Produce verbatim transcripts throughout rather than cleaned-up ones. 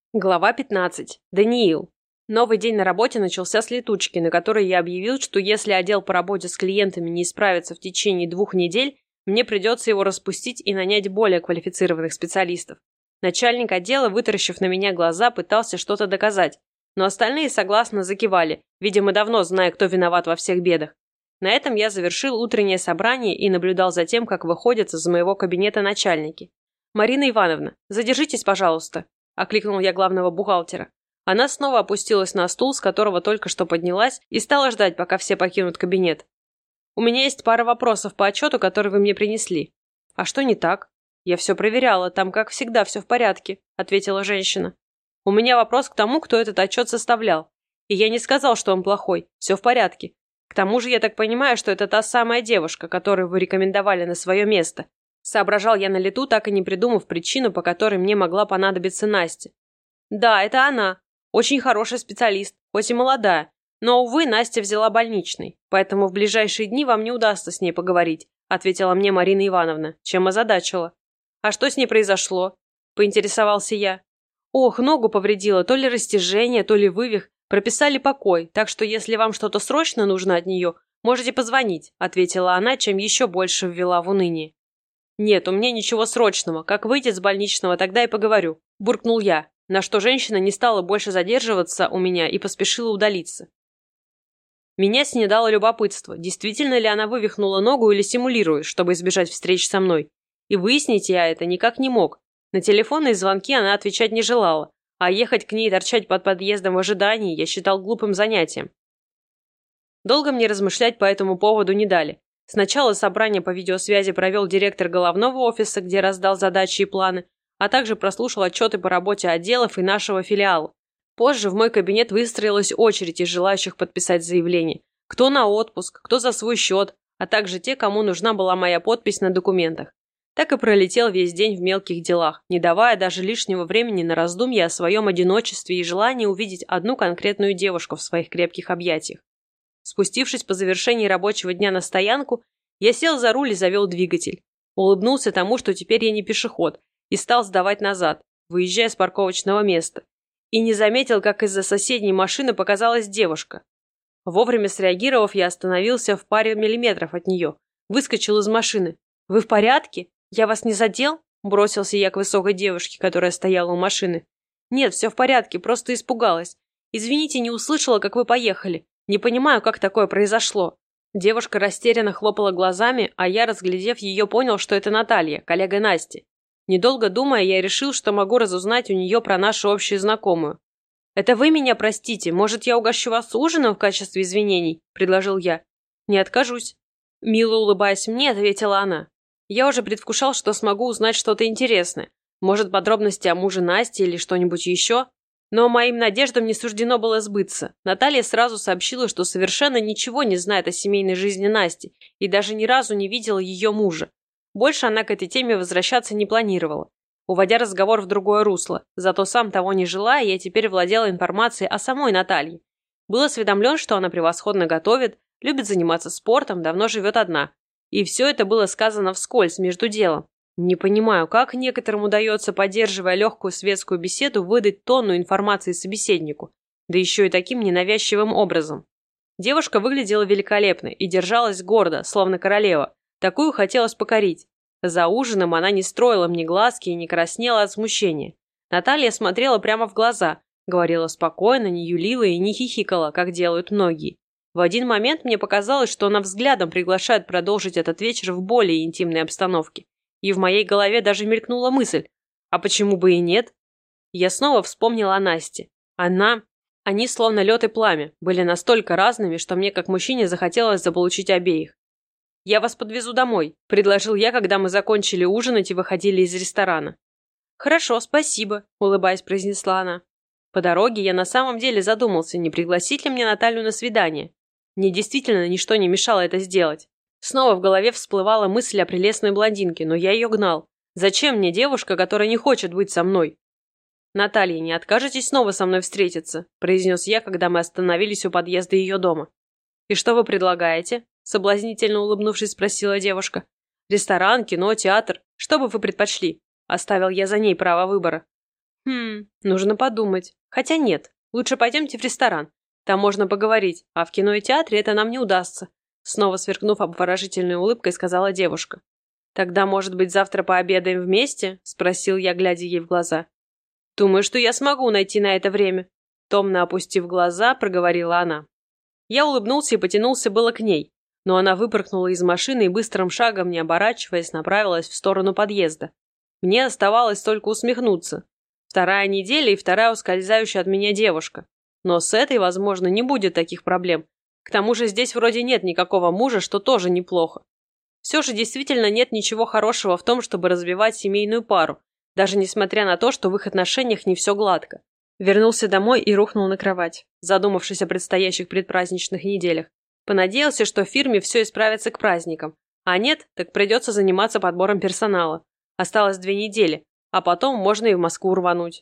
Глава пятнадцать. Даниил. Новый день на работе начался с летучки, на которой я объявил, что если отдел по работе с клиентами не справится в течение двух недель, мне придется его распустить и нанять более квалифицированных специалистов. Начальник отдела, вытаращив на меня глаза, пытался что-то доказать, но остальные согласно закивали, видимо, давно зная, кто виноват во всех бедах. На этом я завершил утреннее собрание и наблюдал за тем, как выходят из моего кабинета начальники. «Марина Ивановна, задержитесь, пожалуйста», – окликнул я главного бухгалтера. Она снова опустилась на стул, с которого только что поднялась, и стала ждать, пока все покинут кабинет. «У меня есть пара вопросов по отчету, который вы мне принесли». «А что не так?» «Я все проверяла, там, как всегда, все в порядке», – ответила женщина. «У меня вопрос к тому, кто этот отчет составлял. И я не сказал, что он плохой, все в порядке. К тому же я так понимаю, что это та самая девушка, которую вы рекомендовали на свое место». Соображал я на лету, так и не придумав причину, по которой мне могла понадобиться Настя. «Да, это она. Очень хороший специалист, хоть и молодая. Но, увы, Настя взяла больничный, поэтому в ближайшие дни вам не удастся с ней поговорить», ответила мне Марина Ивановна, чем озадачила. «А что с ней произошло?» – поинтересовался я. «Ох, ногу повредила, то ли растяжение, то ли вывих. Прописали покой, так что если вам что-то срочно нужно от нее, можете позвонить», ответила она, чем еще больше ввела в уныние. «Нет, у меня ничего срочного. Как выйдет с больничного, тогда и поговорю», – буркнул я, на что женщина не стала больше задерживаться у меня и поспешила удалиться. Меня снедало любопытство, действительно ли она вывихнула ногу или симулирует, чтобы избежать встреч со мной. И выяснить я это никак не мог. На телефонные звонки она отвечать не желала, а ехать к ней и торчать под подъездом в ожидании я считал глупым занятием. Долго мне размышлять по этому поводу не дали. Сначала собрание по видеосвязи провел директор головного офиса, где раздал задачи и планы, а также прослушал отчеты по работе отделов и нашего филиала. Позже в мой кабинет выстроилась очередь из желающих подписать заявление. Кто на отпуск, кто за свой счет, а также те, кому нужна была моя подпись на документах. Так и пролетел весь день в мелких делах, не давая даже лишнего времени на раздумья о своем одиночестве и желании увидеть одну конкретную девушку в своих крепких объятиях. Спустившись по завершении рабочего дня на стоянку, я сел за руль и завел двигатель. Улыбнулся тому, что теперь я не пешеход, и стал сдавать назад, выезжая с парковочного места. И не заметил, как из-за соседней машины показалась девушка. Вовремя среагировав, я остановился в паре миллиметров от нее, выскочил из машины. «Вы в порядке? Я вас не задел?» Бросился я к высокой девушке, которая стояла у машины. «Нет, все в порядке, просто испугалась. Извините, не услышала, как вы поехали. Не понимаю, как такое произошло». Девушка растерянно хлопала глазами, а я, разглядев ее, понял, что это Наталья, коллега Насти. Недолго думая, я решил, что могу разузнать у нее про нашу общую знакомую. «Это вы меня простите, может, я угощу вас ужином в качестве извинений?» – предложил я. «Не откажусь». Мило улыбаясь мне, ответила она. Я уже предвкушал, что смогу узнать что-то интересное. Может, подробности о муже Насти или что-нибудь еще? Но моим надеждам не суждено было сбыться. Наталья сразу сообщила, что совершенно ничего не знает о семейной жизни Насти и даже ни разу не видела ее мужа. Больше она к этой теме возвращаться не планировала, уводя разговор в другое русло. Зато сам того не желая, я теперь владела информацией о самой Наталье. Был осведомлен, что она превосходно готовит, любит заниматься спортом, давно живет одна. И все это было сказано вскользь, между делом. Не понимаю, как некоторым удается, поддерживая легкую светскую беседу, выдать тонну информации собеседнику, да еще и таким ненавязчивым образом. Девушка выглядела великолепно и держалась гордо, словно королева. Такую хотелось покорить. За ужином она не строила мне глазки и не краснела от смущения. Наталья смотрела прямо в глаза, говорила спокойно, не юлила и не хихикала, как делают многие. В один момент мне показалось, что она взглядом приглашает продолжить этот вечер в более интимной обстановке. И в моей голове даже мелькнула мысль, а почему бы и нет? Я снова вспомнила о Насте. Она... Они, словно лед и пламя, были настолько разными, что мне, как мужчине, захотелось заполучить обеих. «Я вас подвезу домой», – предложил я, когда мы закончили ужинать и выходили из ресторана. «Хорошо, спасибо», – улыбаясь, произнесла она. По дороге я на самом деле задумался, не пригласить ли мне Наталью на свидание. Мне действительно ничто не мешало это сделать. Снова в голове всплывала мысль о прелестной блондинке, но я ее гнал. Зачем мне девушка, которая не хочет быть со мной? «Наталья, не откажетесь снова со мной встретиться?» – произнес я, когда мы остановились у подъезда ее дома. «И что вы предлагаете?» – соблазнительно улыбнувшись, спросила девушка. «Ресторан, кино, театр. Что бы вы предпочли?» – оставил я за ней право выбора. Хм, нужно подумать. Хотя нет, лучше пойдемте в ресторан. Там можно поговорить, а в кино и театре это нам не удастся. Снова сверкнув обворожительной улыбкой, сказала девушка. «Тогда, может быть, завтра пообедаем вместе?» – спросил я, глядя ей в глаза. «Думаю, что я смогу найти на это время», – томно опустив глаза, проговорила она. Я улыбнулся и потянулся было к ней, но она выпорхнула из машины и быстрым шагом, не оборачиваясь, направилась в сторону подъезда. Мне оставалось только усмехнуться. Вторая неделя и вторая ускользающая от меня девушка. Но с этой, возможно, не будет таких проблем. К тому же здесь вроде нет никакого мужа, что тоже неплохо. Все же действительно нет ничего хорошего в том, чтобы развивать семейную пару, даже несмотря на то, что в их отношениях не все гладко. Вернулся домой и рухнул на кровать, задумавшись о предстоящих предпраздничных неделях. Понадеялся, что в фирме все исправится к праздникам. А нет, так придется заниматься подбором персонала. Осталось две недели, а потом можно и в Москву рвануть.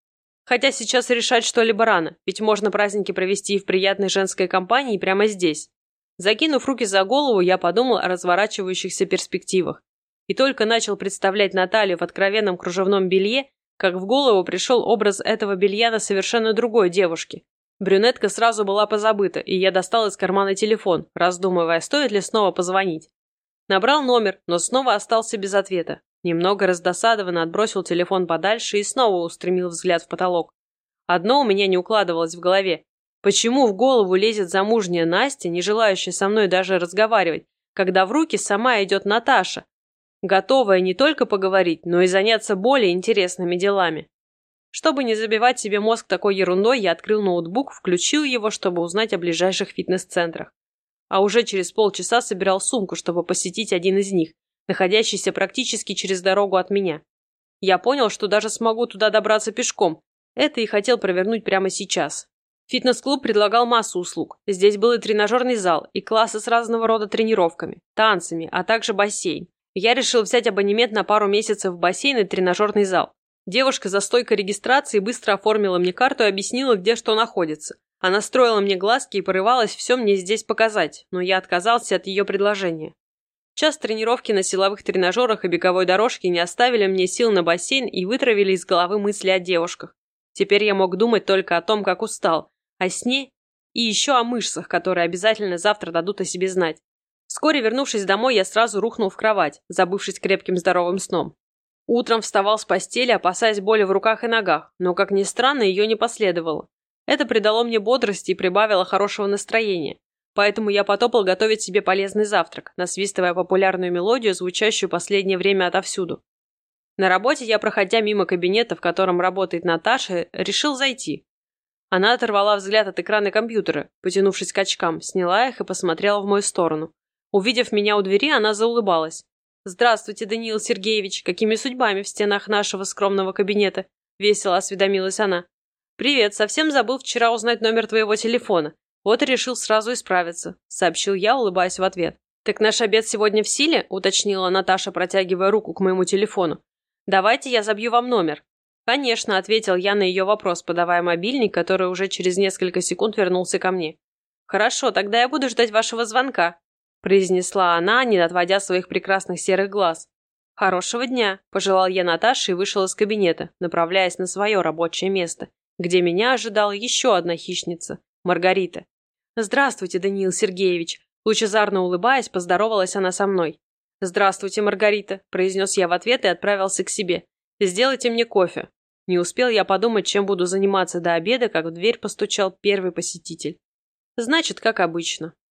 Хотя сейчас решать что-либо рано, ведь можно праздники провести и в приятной женской компании прямо здесь. Закинув руки за голову, я подумал о разворачивающихся перспективах. И только начал представлять Наталью в откровенном кружевном белье, как в голову пришел образ этого белья на совершенно другой девушке. Брюнетка сразу была позабыта, и я достал из кармана телефон, раздумывая, стоит ли снова позвонить. Набрал номер, но снова остался без ответа. Немного раздосадованно отбросил телефон подальше и снова устремил взгляд в потолок. Одно у меня не укладывалось в голове. Почему в голову лезет замужняя Настя, не желающая со мной даже разговаривать, когда в руки сама идет Наташа, готовая не только поговорить, но и заняться более интересными делами? Чтобы не забивать себе мозг такой ерундой, я открыл ноутбук, включил его, чтобы узнать о ближайших фитнес-центрах. А уже через полчаса собирал сумку, чтобы посетить один из них, находящийся практически через дорогу от меня. Я понял, что даже смогу туда добраться пешком. Это и хотел провернуть прямо сейчас. Фитнес-клуб предлагал массу услуг. Здесь был и тренажерный зал, и классы с разного рода тренировками, танцами, а также бассейн. Я решил взять абонемент на пару месяцев в бассейн и тренажерный зал. Девушка за стойкой регистрации быстро оформила мне карту и объяснила, где что находится. Она строила мне глазки и порывалась все мне здесь показать, но я отказался от ее предложения. Час тренировки на силовых тренажерах и беговой дорожке не оставили мне сил на бассейн и вытравили из головы мысли о девушках. Теперь я мог думать только о том, как устал, о сне и еще о мышцах, которые обязательно завтра дадут о себе знать. Вскоре, вернувшись домой, я сразу рухнул в кровать, забывшись крепким здоровым сном. Утром вставал с постели, опасаясь боли в руках и ногах, но, как ни странно, ее не последовало. Это придало мне бодрости и прибавило хорошего настроения. Поэтому я потопал готовить себе полезный завтрак, насвистывая популярную мелодию, звучащую последнее время отовсюду. На работе я, проходя мимо кабинета, в котором работает Наташа, решил зайти. Она оторвала взгляд от экрана компьютера, потянувшись к очкам, сняла их и посмотрела в мою сторону. Увидев меня у двери, она заулыбалась. «Здравствуйте, Даниил Сергеевич, какими судьбами в стенах нашего скромного кабинета?» – весело осведомилась она. «Привет, совсем забыл вчера узнать номер твоего телефона. Вот и решил сразу исправиться», – сообщил я, улыбаясь в ответ. «Так наш обед сегодня в силе?» – уточнила Наташа, протягивая руку к моему телефону. «Давайте я забью вам номер». «Конечно», – ответил я на ее вопрос, подавая мобильник, который уже через несколько секунд вернулся ко мне. «Хорошо, тогда я буду ждать вашего звонка», – произнесла она, не отводя своих прекрасных серых глаз. «Хорошего дня», – пожелал я Наташе и вышел из кабинета, направляясь на свое рабочее место, где меня ожидала еще одна хищница – Маргарита. «Здравствуйте, Даниил Сергеевич», – лучезарно улыбаясь, поздоровалась она со мной. «Здравствуйте, Маргарита», – произнес я в ответ и отправился к себе. «Сделайте мне кофе». Не успел я подумать, чем буду заниматься до обеда, как в дверь постучал первый посетитель. Значит, как обычно.